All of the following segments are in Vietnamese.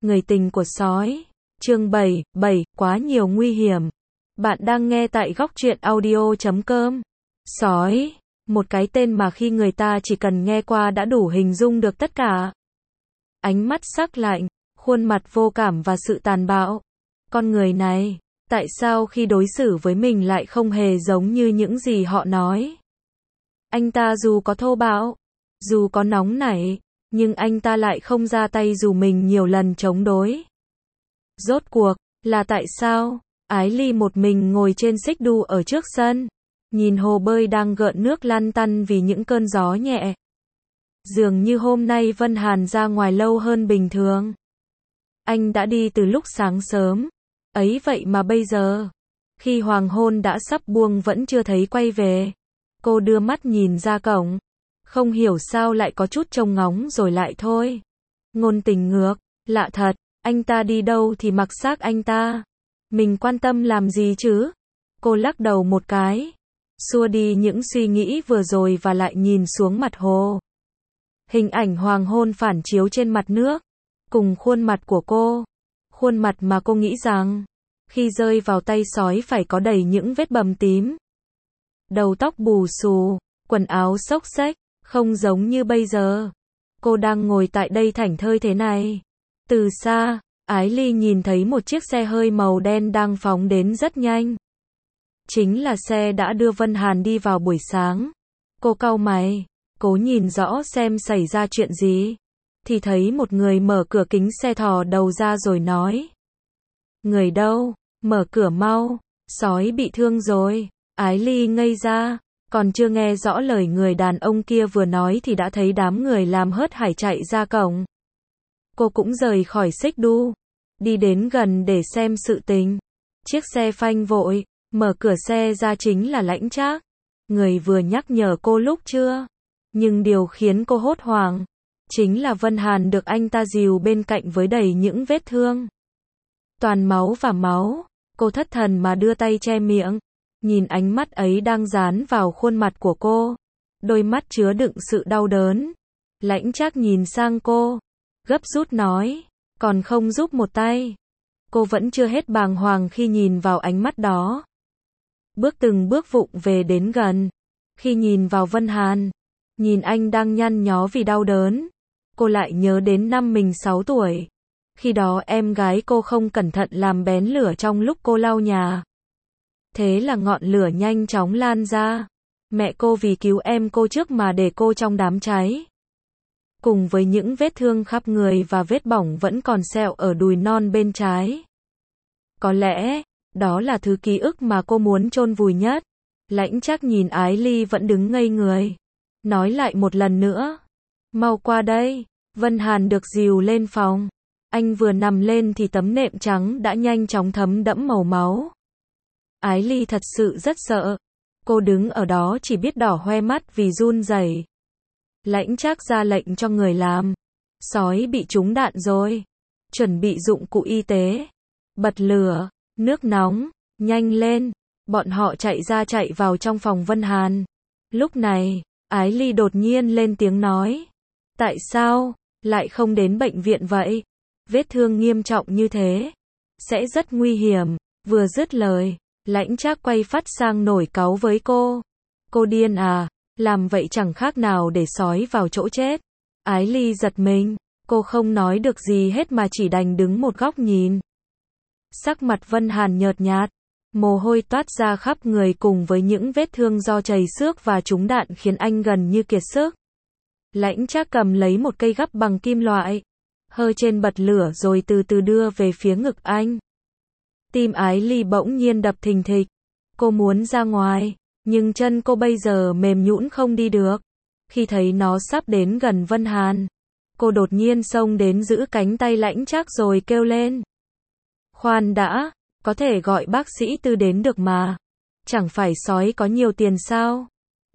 Người tình của sói. Chương 7, quá nhiều nguy hiểm. Bạn đang nghe tại góc truyện audio.com. Sói, một cái tên mà khi người ta chỉ cần nghe qua đã đủ hình dung được tất cả. Ánh mắt sắc lạnh, khuôn mặt vô cảm và sự tàn bạo. Con người này, tại sao khi đối xử với mình lại không hề giống như những gì họ nói? Anh ta dù có thô bạo, dù có nóng nảy, nhưng anh ta lại không ra tay dù mình nhiều lần chống đối. Rốt cuộc, là tại sao? Ái Ly một mình ngồi trên xích đu ở trước sân, nhìn hồ bơi đang gợn nước lăn tăn vì những cơn gió nhẹ. Dường như hôm nay Vân Hàn ra ngoài lâu hơn bình thường. Anh đã đi từ lúc sáng sớm, ấy vậy mà bây giờ, khi hoàng hôn đã sắp buông vẫn chưa thấy quay về. Cô đưa mắt nhìn ra cổng, không hiểu sao lại có chút trông ngóng rồi lại thôi. Ngôn Tình ngược, lạ thật, anh ta đi đâu thì mặc xác anh ta. Mình quan tâm làm gì chứ? Cô lắc đầu một cái, xua đi những suy nghĩ vừa rồi và lại nhìn xuống mặt hồ. Hình ảnh hoàng hôn phản chiếu trên mặt nước, cùng khuôn mặt của cô. Khuôn mặt mà cô nghĩ rằng, khi rơi vào tay sói phải có đầy những vết bầm tím. Đầu tóc bù xù, quần áo xốc xếch, không giống như bây giờ. Cô đang ngồi tại đây thảnh thơi thế này. Từ xa, Ái Ly nhìn thấy một chiếc xe hơi màu đen đang phóng đến rất nhanh. Chính là xe đã đưa Vân Hàn đi vào buổi sáng. Cô cau mày, cố nhìn rõ xem xảy ra chuyện gì. Thì thấy một người mở cửa kính xe thò đầu ra rồi nói. Người đâu? Mở cửa mau, sói bị thương rồi. Ái Ly ngây ra, còn chưa nghe rõ lời người đàn ông kia vừa nói thì đã thấy đám người làm hớt hải chạy ra cổng. Cô cũng rời khỏi xích đu, đi đến gần để xem sự tình. Chiếc xe phanh vội, mở cửa xe ra chính là Lãnh Trác. Người vừa nhắc nhở cô lúc trưa. Nhưng điều khiến cô hốt hoảng, chính là Vân Hàn được anh ta dìu bên cạnh với đầy những vết thương. Toàn máu và máu, cô thất thần mà đưa tay che miệng. Nhìn ánh mắt ấy đang dán vào khuôn mặt của cô, đôi mắt chứa đựng sự đau đớn. Lãnh Trác nhìn sang cô, gấp rút nói, còn không giúp một tay. Cô vẫn chưa hết bàng hoàng khi nhìn vào ánh mắt đó. Từng bước vụng về đến gần. Khi nhìn vào Vân Hàn, nhìn anh đang nhăn nhó vì đau đớn, cô lại nhớ đến năm mình 6 tuổi. Khi đó em gái cô không cẩn thận làm bén lửa trong lúc cô lau nhà. Thế là ngọn lửa nhanh chóng lan ra. Mẹ cô vì cứu em cô trước mà để cô trong đám cháy. Cùng với những vết thương khắp người và vết bỏng vẫn còn sẹo ở đùi non bên trái. Có lẽ, đó là thứ ký ức mà cô muốn chôn vùi nhất. Lãnh Trác nhìn Ái Ly vẫn đứng ngây người. Nói lại một lần nữa. Mau qua đây. Vân Hàn được dìu lên phòng. Anh vừa nằm lên thì tấm nệm trắng đã nhanh chóng thấm đẫm màu máu. Ái Ly thật sự rất sợ. Cô đứng ở đó chỉ biết đỏ hoe mắt vì run rẩy. Lãnh Trác ra lệnh cho người làm. Sói bị trúng đạn rồi. Chuẩn bị dụng cụ y tế. Bật lửa, nước nóng, nhanh lên. Bọn họ chạy ra chạy vào trong phòng Vân Hàn. Lúc này, Ái Ly đột nhiên lên tiếng nói. Tại sao, lại không đến bệnh viện vậy? Vết thương nghiêm trọng như thế, sẽ rất nguy hiểm. Vừa dứt lời, Lãnh Trác quay phát sang nổi cáu với cô. Cô điên à, làm vậy chẳng khác nào để sói vào chỗ chết. Ái Ly giật mình, cô không nói được gì hết mà chỉ đành đứng một góc nhìn. Sắc mặt Vân Hàn nhợt nhạt, mồ hôi toát ra khắp người cùng với những vết thương do chảy xước và trúng đạn khiến anh gần như kiệt sức. Lãnh Trác cầm lấy một cây gắp bằng kim loại, hơi trên bật lửa rồi từ từ đưa về phía ngực anh. Tim Ái Ly bỗng nhiên đập thình thịch. Cô muốn ra ngoài, nhưng chân cô bây giờ mềm nhũn không đi được. Khi thấy nó sắp đến gần Vân Hàn, cô đột nhiên xông đến giữ cánh tay Lãnh Trác rồi kêu lên. Khoan đã, có thể gọi bác sĩ Tư đến được mà. Chẳng phải sói có nhiều tiền sao?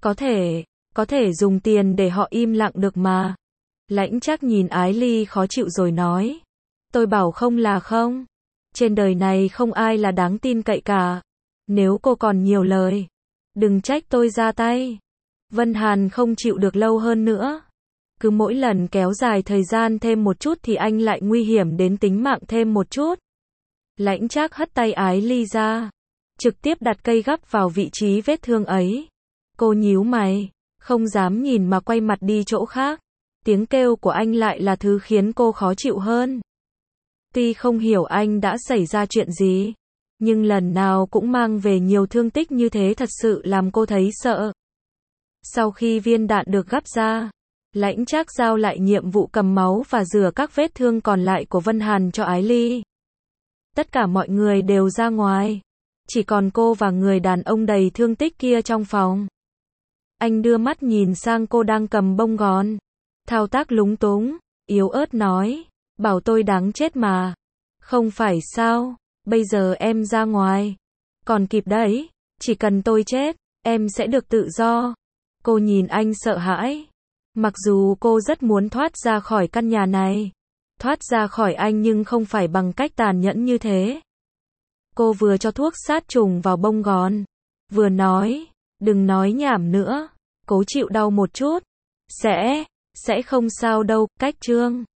Có thể dùng tiền để họ im lặng được mà. Lãnh Trác nhìn Ái Ly khó chịu rồi nói. Tôi bảo không là không. Trên đời này không ai là đáng tin cậy cả. Nếu cô còn nhiều lời, đừng trách tôi ra tay. Vân Hàn không chịu được lâu hơn nữa. Cứ mỗi lần kéo dài thời gian thêm một chút thì anh lại nguy hiểm đến tính mạng thêm một chút. Lãnh Trác hất tay Ái Ly ra, trực tiếp đặt cây gắp vào vị trí vết thương ấy. Cô nhíu mày, không dám nhìn mà quay mặt đi chỗ khác. Tiếng kêu của anh lại là thứ khiến cô khó chịu hơn. Tuy không hiểu anh đã xảy ra chuyện gì, nhưng lần nào cũng mang về nhiều thương tích như thế thật sự làm cô thấy sợ. Sau khi viên đạn được gắp ra, Lãnh Trác giao lại nhiệm vụ cầm máu và rửa các vết thương còn lại của Vân Hàn cho Ái Ly. Tất cả mọi người đều ra ngoài, chỉ còn cô và người đàn ông đầy thương tích kia trong phòng. Anh đưa mắt nhìn sang cô đang cầm bông gòn, thao tác lúng túng, yếu ớt nói, bảo tôi đáng chết mà. Không phải sao, bây giờ em ra ngoài, còn kịp đấy, chỉ cần tôi chết, em sẽ được tự do. Cô nhìn anh sợ hãi. Mặc dù cô rất muốn thoát ra khỏi căn nhà này, thoát ra khỏi anh nhưng không phải bằng cách tàn nhẫn như thế. Cô vừa cho thuốc sát trùng vào bông gòn, vừa nói, đừng nói nhảm nữa, cố chịu đau một chút, sẽ không sao đâu, cách Trương.